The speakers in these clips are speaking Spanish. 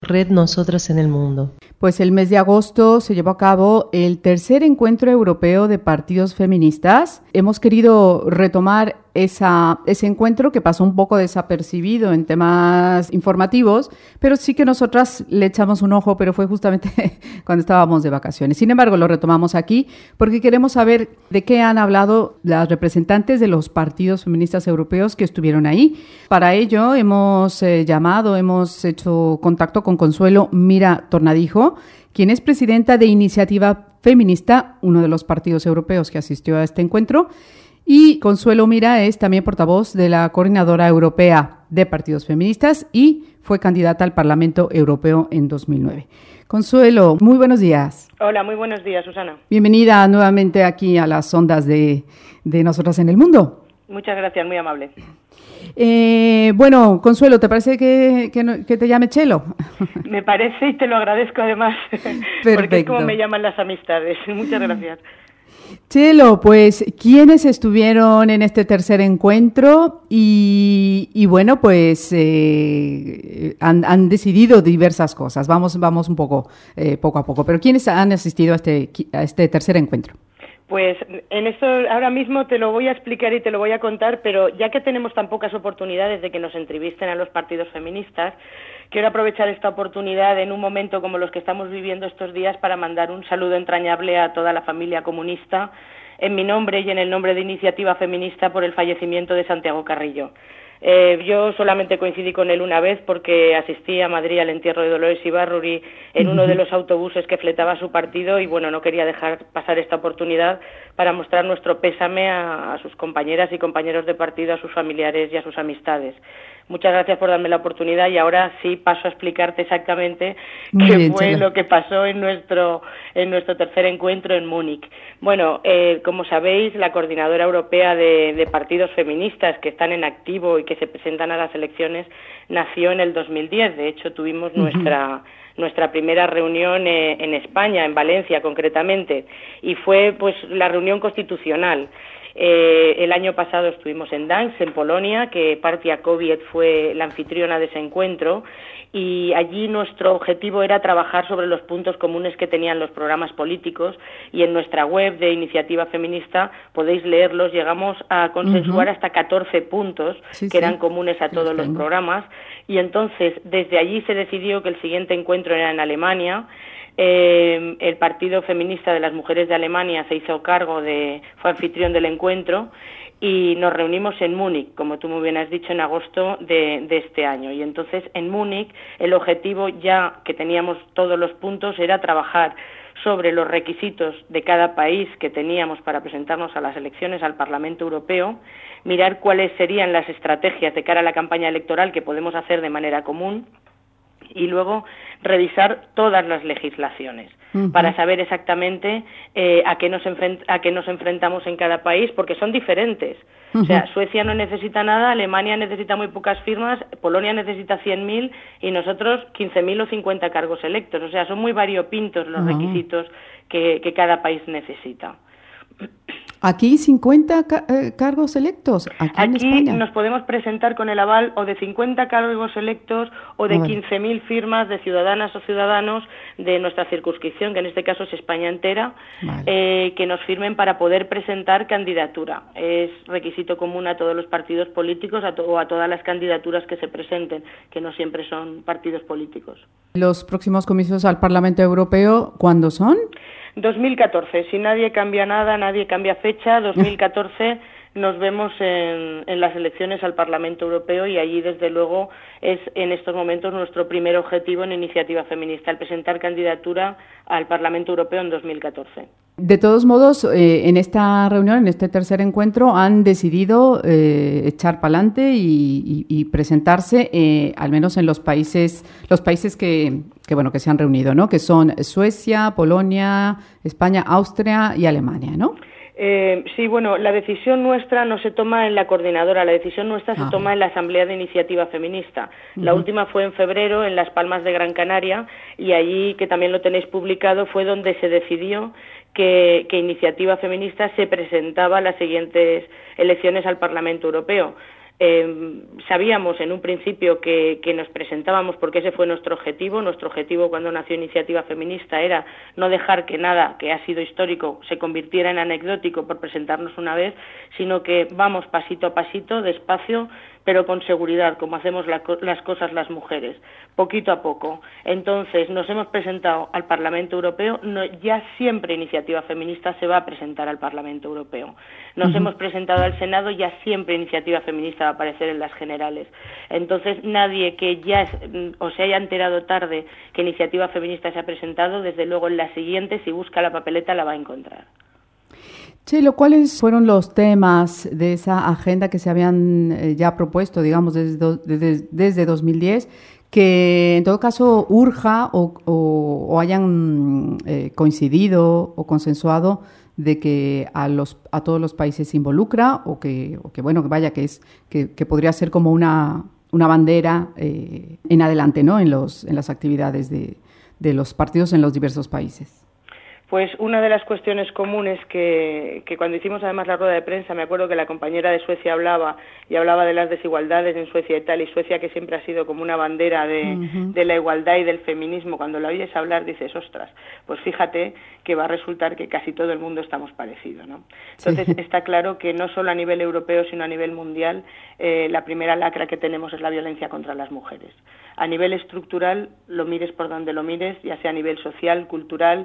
Red Nosotras en el Mundo. Pues el mes de agosto se llevó a cabo el tercer encuentro europeo de partidos feministas. Hemos querido retomar ese encuentro que pasó un poco desapercibido en temas informativos, pero sí que nosotras le echamos un ojo, pero fue justamente cuando estábamos de vacaciones. Sin embargo, lo retomamos aquí porque queremos saber de qué han hablado las representantes de los partidos feministas europeos que estuvieron ahí. Para ello hemos hemos hecho contacto con Consuelo Mira Tornadijo, quien es presidenta de Iniciativa Feminista, uno de los partidos europeos que asistió a este encuentro. Y Consuelo Mira es también portavoz de la Coordinadora Europea de Partidos Feministas y fue candidata al Parlamento Europeo en 2009. Consuelo, muy buenos días. Hola, muy buenos días, Susana. Bienvenida nuevamente aquí a las ondas de Nosotras en el Mundo. Muchas gracias, muy amable. Bueno, Consuelo, ¿te parece que te llame Chelo? Me parece y te lo agradezco además. Perfecto. Porque es como me llaman las amistades. Muchas gracias. Chelo, pues, ¿quiénes estuvieron en este tercer encuentro? Y bueno, pues han decidido diversas cosas. Vamos un poco a poco. Pero ¿quiénes han asistido a este tercer encuentro? Pues en esto ahora mismo te lo voy a explicar y te lo voy a contar, pero ya que tenemos tan pocas oportunidades de que nos entrevisten a los partidos feministas, quiero aprovechar esta oportunidad en un momento como los que estamos viviendo estos días para mandar un saludo entrañable a toda la familia comunista en mi nombre y en el nombre de Iniciativa Feminista por el fallecimiento de Santiago Carrillo. Yo solamente coincidí con él una vez porque asistí a Madrid al entierro de Dolores Ibarruri en uno de los autobuses que fletaba su partido y bueno, no quería dejar pasar esta oportunidad para mostrar nuestro pésame a sus compañeras y compañeros de partido, a sus familiares y a sus amistades. Muchas gracias por darme la oportunidad y ahora sí paso a explicarte exactamente qué fue lo que pasó en nuestro tercer encuentro en Múnich. Bueno, como sabéis, la Coordinadora Europea de Partidos Feministas que están en activo y que se presentan a las elecciones nació en el 2010. De hecho, tuvimos nuestra primera reunión en España, en Valencia concretamente, y fue pues la reunión constitucional. El año pasado estuvimos en Gdańsk, en Polonia, que Partia Kobiet fue la anfitriona de ese encuentro, y allí nuestro objetivo era trabajar sobre los puntos comunes que tenían los programas políticos, y en nuestra web de Iniciativa Feminista podéis leerlos. Llegamos a consensuar hasta 14 puntos que eran comunes a todos los programas, y entonces desde allí se decidió que el siguiente encuentro era en Alemania. El Partido Feminista de las Mujeres de Alemania se hizo cargo fue anfitrión del encuentro y nos reunimos en Múnich, como tú muy bien has dicho, en agosto de este año. Y entonces en Múnich el objetivo, ya que teníamos todos los puntos, era trabajar sobre los requisitos de cada país que teníamos para presentarnos a las elecciones al Parlamento Europeo, mirar cuáles serían las estrategias de cara a la campaña electoral que podemos hacer de manera común, y luego revisar todas las legislaciones para saber exactamente a qué nos enfrentamos en cada país, porque son diferentes. O sea, Suecia no necesita nada, Alemania necesita muy pocas firmas, Polonia necesita 100.000 y nosotros 15.000 o 50 cargos electos. O sea, son muy variopintos los requisitos que cada país necesita. Aquí 50 cargos electos, aquí en España. Nos podemos presentar con el aval o de 50 cargos electos o de 15.000 firmas de ciudadanas o ciudadanos de nuestra circunscripción, que en este caso es España entera, que nos firmen para poder presentar candidatura. Es requisito común a todos los partidos políticos o a todas las candidaturas que se presenten, que no siempre son partidos políticos. ¿Los próximos comicios al Parlamento Europeo cuándo son? 2014, si nadie cambia nada, nadie cambia fecha, 2014 nos vemos en las elecciones al Parlamento Europeo y allí desde luego es en estos momentos nuestro primer objetivo en Iniciativa Feminista, el presentar candidatura al Parlamento Europeo en 2014. De todos modos, en esta reunión, en este tercer encuentro, han decidido echar para adelante y presentarse, al menos en los países que se han reunido, ¿no? Que son Suecia, Polonia, España, Austria y Alemania, ¿no? Sí, bueno, la decisión nuestra no se toma en la coordinadora, la decisión nuestra se toma en la Asamblea de Iniciativa Feminista. La última fue en febrero en Las Palmas de Gran Canaria y allí, que también lo tenéis publicado, fue donde se decidió que Iniciativa Feminista se presentaba a las siguientes elecciones al Parlamento Europeo. Sabíamos en un principio que nos presentábamos porque ese fue nuestro objetivo. Nuestro objetivo cuando nació Iniciativa Feminista era no dejar que nada que ha sido histórico se convirtiera en anecdótico por presentarnos una vez, sino que vamos pasito a pasito, despacio, pero con seguridad, como hacemos las cosas las mujeres, poquito a poco. Entonces, nos hemos presentado al Parlamento Europeo, ya siempre Iniciativa Feminista se va a presentar al Parlamento Europeo. Nos hemos presentado al Senado, ya siempre Iniciativa Feminista va a aparecer en las generales. Entonces, nadie que se haya enterado tarde que Iniciativa Feminista se ha presentado, desde luego en la siguiente, si busca la papeleta, la va a encontrar. Chelo, ¿cuáles fueron los temas de esa agenda que se habían ya propuesto, digamos, desde 2010, que en todo caso urja o hayan coincidido o consensuado de que a todos los países se involucra o que podría ser como una bandera en adelante, ¿no? en las actividades de los partidos en los diversos países? Pues una de las cuestiones comunes que cuando hicimos además la rueda de prensa, me acuerdo que la compañera de Suecia hablaba de las desigualdades en Suecia y tal, y Suecia que siempre ha sido como una bandera de la igualdad y del feminismo, cuando la oyes hablar dices, ostras, pues fíjate que va a resultar que casi todo el mundo estamos parecidos, ¿no? Entonces está claro que no solo a nivel europeo, sino a nivel mundial, la primera lacra que tenemos es la violencia contra las mujeres. A nivel estructural, lo mires por donde lo mires, ya sea a nivel social, cultural,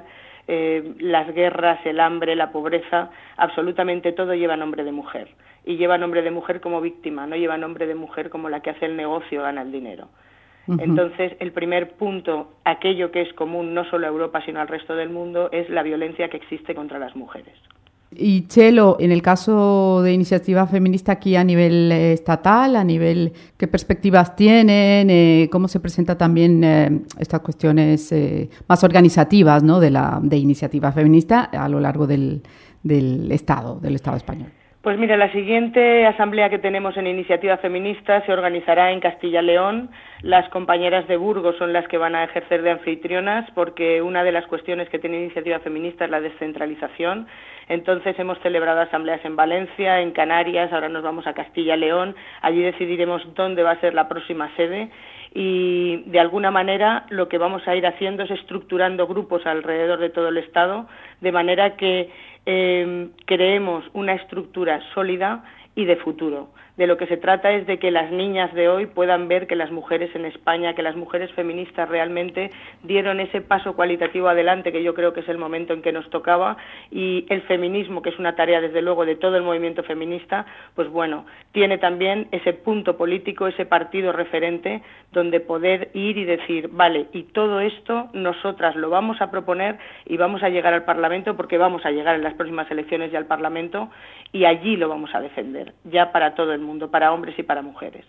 las guerras, el hambre, la pobreza, absolutamente todo lleva nombre de mujer. Y lleva nombre de mujer como víctima, no lleva nombre de mujer como la que hace el negocio, gana el dinero. Entonces, el primer punto, aquello que es común no solo a Europa, sino al resto del mundo, es la violencia que existe contra las mujeres. Y Chelo, en el caso de Iniciativa Feminista aquí a nivel estatal, ¿qué perspectivas tienen? ¿Cómo se presenta también estas cuestiones más organizativas, ¿no? de Iniciativa Feminista a lo largo del Estado español? Pues mira, la siguiente asamblea que tenemos en Iniciativa Feminista se organizará en Castilla y León. Las compañeras de Burgos son las que van a ejercer de anfitrionas, porque una de las cuestiones que tiene Iniciativa Feminista es la descentralización. Entonces hemos celebrado asambleas en Valencia, en Canarias, ahora nos vamos a Castilla y León. Allí decidiremos dónde va a ser la próxima sede. Y de alguna manera lo que vamos a ir haciendo es estructurando grupos alrededor de todo el Estado, de manera que creemos una estructura sólida y de futuro. De lo que se trata es de que las niñas de hoy puedan ver que las mujeres en España, que las mujeres feministas realmente dieron ese paso cualitativo adelante, que yo creo que es el momento en que nos tocaba, y el feminismo, que es una tarea desde luego de todo el movimiento feminista, pues bueno, tiene también ese punto político, ese partido referente, donde poder ir y decir, vale, y todo esto nosotras lo vamos a proponer y vamos a llegar al Parlamento, porque vamos a llegar en las próximas elecciones ya al Parlamento, y allí lo vamos a defender, ya para todo el mundo, para hombres y para mujeres.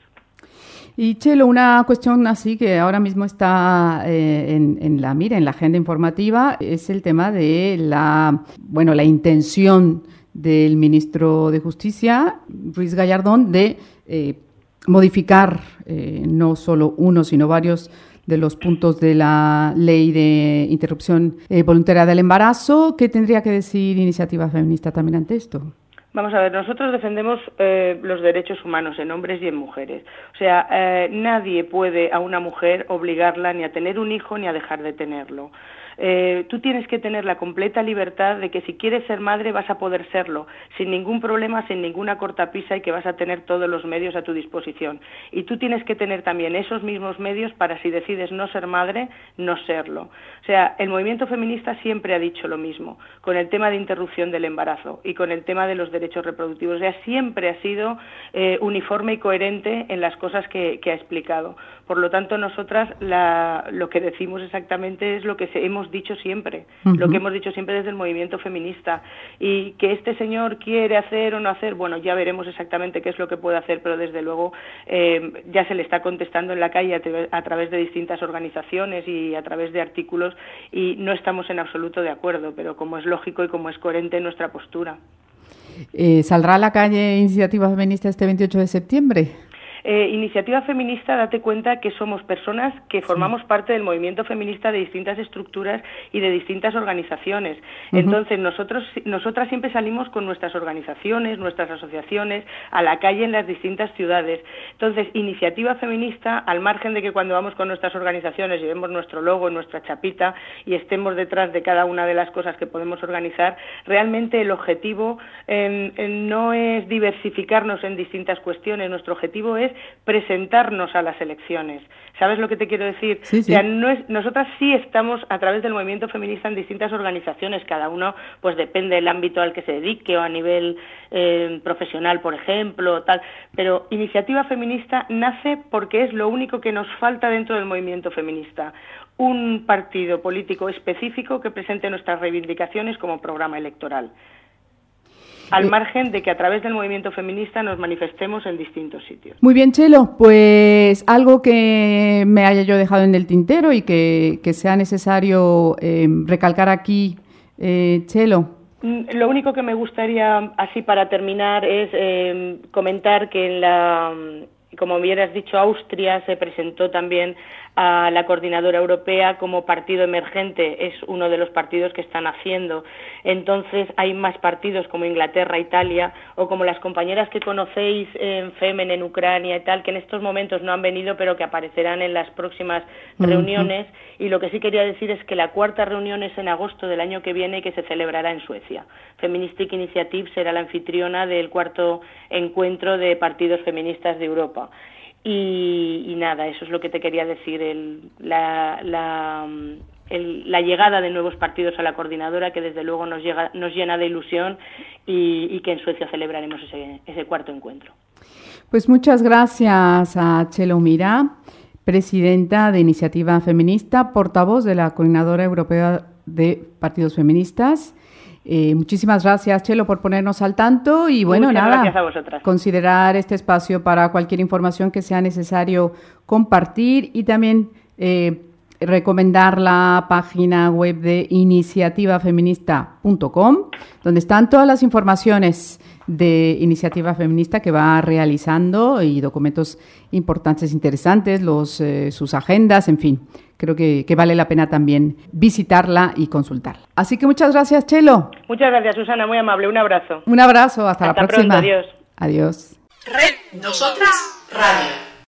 Y Chelo, una cuestión así que ahora mismo está en la mira, en la agenda informativa, es el tema de la intención del ministro de Justicia, Ruiz Gallardón, de modificar no solo uno, sino varios de los puntos de la ley de interrupción voluntaria del embarazo. ¿Qué tendría que decir Iniciativa Feminista también ante esto? Vamos a ver, nosotros defendemos los derechos humanos en hombres y en mujeres. O sea, nadie puede a una mujer obligarla ni a tener un hijo ni a dejar de tenerlo. Tú tienes que tener la completa libertad de que si quieres ser madre vas a poder serlo, sin ningún problema, sin ninguna cortapisa, y que vas a tener todos los medios a tu disposición. Y tú tienes que tener también esos mismos medios para, si decides no ser madre, no serlo. O sea, el movimiento feminista siempre ha dicho lo mismo, con el tema de interrupción del embarazo y con el tema de los derechos reproductivos. O sea, siempre ha sido uniforme y coherente en las cosas que ha explicado. Por lo tanto, nosotras lo que decimos exactamente es lo que hemos dicho siempre, lo que hemos dicho siempre desde el movimiento feminista. Y que este señor quiere hacer o no hacer, bueno, ya veremos exactamente qué es lo que puede hacer, pero desde luego ya se le está contestando en la calle a través de distintas organizaciones y a través de artículos, y no estamos en absoluto de acuerdo, pero como es lógico y como es coherente nuestra postura. ¿Saldrá a la calle Iniciativa Feminista este 28 de septiembre? Iniciativa Feminista, date cuenta que somos personas que formamos parte del movimiento feminista de distintas estructuras y de distintas organizaciones. Entonces, nosotras siempre salimos con nuestras organizaciones, nuestras asociaciones, a la calle en las distintas ciudades. Entonces, Iniciativa Feminista, al margen de que cuando vamos con nuestras organizaciones llevemos nuestro logo, nuestra chapita y estemos detrás de cada una de las cosas que podemos organizar, realmente el objetivo no es diversificarnos en distintas cuestiones, nuestro objetivo es presentarnos a las elecciones. ¿Sabes lo que te quiero decir? Sí, sí. O sea, nosotras sí estamos a través del movimiento feminista en distintas organizaciones, cada uno pues depende del ámbito al que se dedique o a nivel profesional, por ejemplo, tal, pero Iniciativa Feminista nace porque es lo único que nos falta dentro del movimiento feminista, un partido político específico que presente nuestras reivindicaciones como programa electoral, al margen de que a través del movimiento feminista nos manifestemos en distintos sitios. Muy bien, Chelo, pues algo que me haya yo dejado en el tintero y que sea necesario recalcar aquí, Chelo. Lo único que me gustaría, así para terminar, es comentar que como bien has dicho, Austria se presentó también a la coordinadora europea como partido emergente, es uno de los partidos que están haciendo. Entonces hay más partidos como Inglaterra, Italia, o como las compañeras que conocéis en Femen, en Ucrania y tal, que en estos momentos no han venido, pero que aparecerán en las próximas reuniones. Y lo que sí quería decir es que la cuarta reunión es en agosto del año que viene y que se celebrará en Suecia. Feministic Initiative será la anfitriona del cuarto encuentro de partidos feministas de Europa. Y nada, eso es lo que te quería decir, la llegada de nuevos partidos a la coordinadora, que desde luego nos llena de ilusión y que en Suecia celebraremos ese cuarto encuentro. Pues muchas gracias a Chelo Mira, presidenta de Iniciativa Feminista, portavoz de la Coordinadora Europea de Partidos Feministas. Muchísimas gracias, Chelo, por ponernos al tanto y bueno, muchas nada, gracias a vosotras. Considerar este espacio para cualquier información que sea necesario compartir y también recomendar la página web de iniciativafeminista.com, donde están todas las informaciones de Iniciativa Feminista que va realizando y documentos importantes, interesantes, sus agendas, en fin. Creo que vale la pena también visitarla y consultarla. Así que muchas gracias, Chelo. Muchas gracias, Susana, muy amable. Un abrazo. Un abrazo, hasta la próxima. Pronto, adiós. Adiós. Red Nosotras Radio.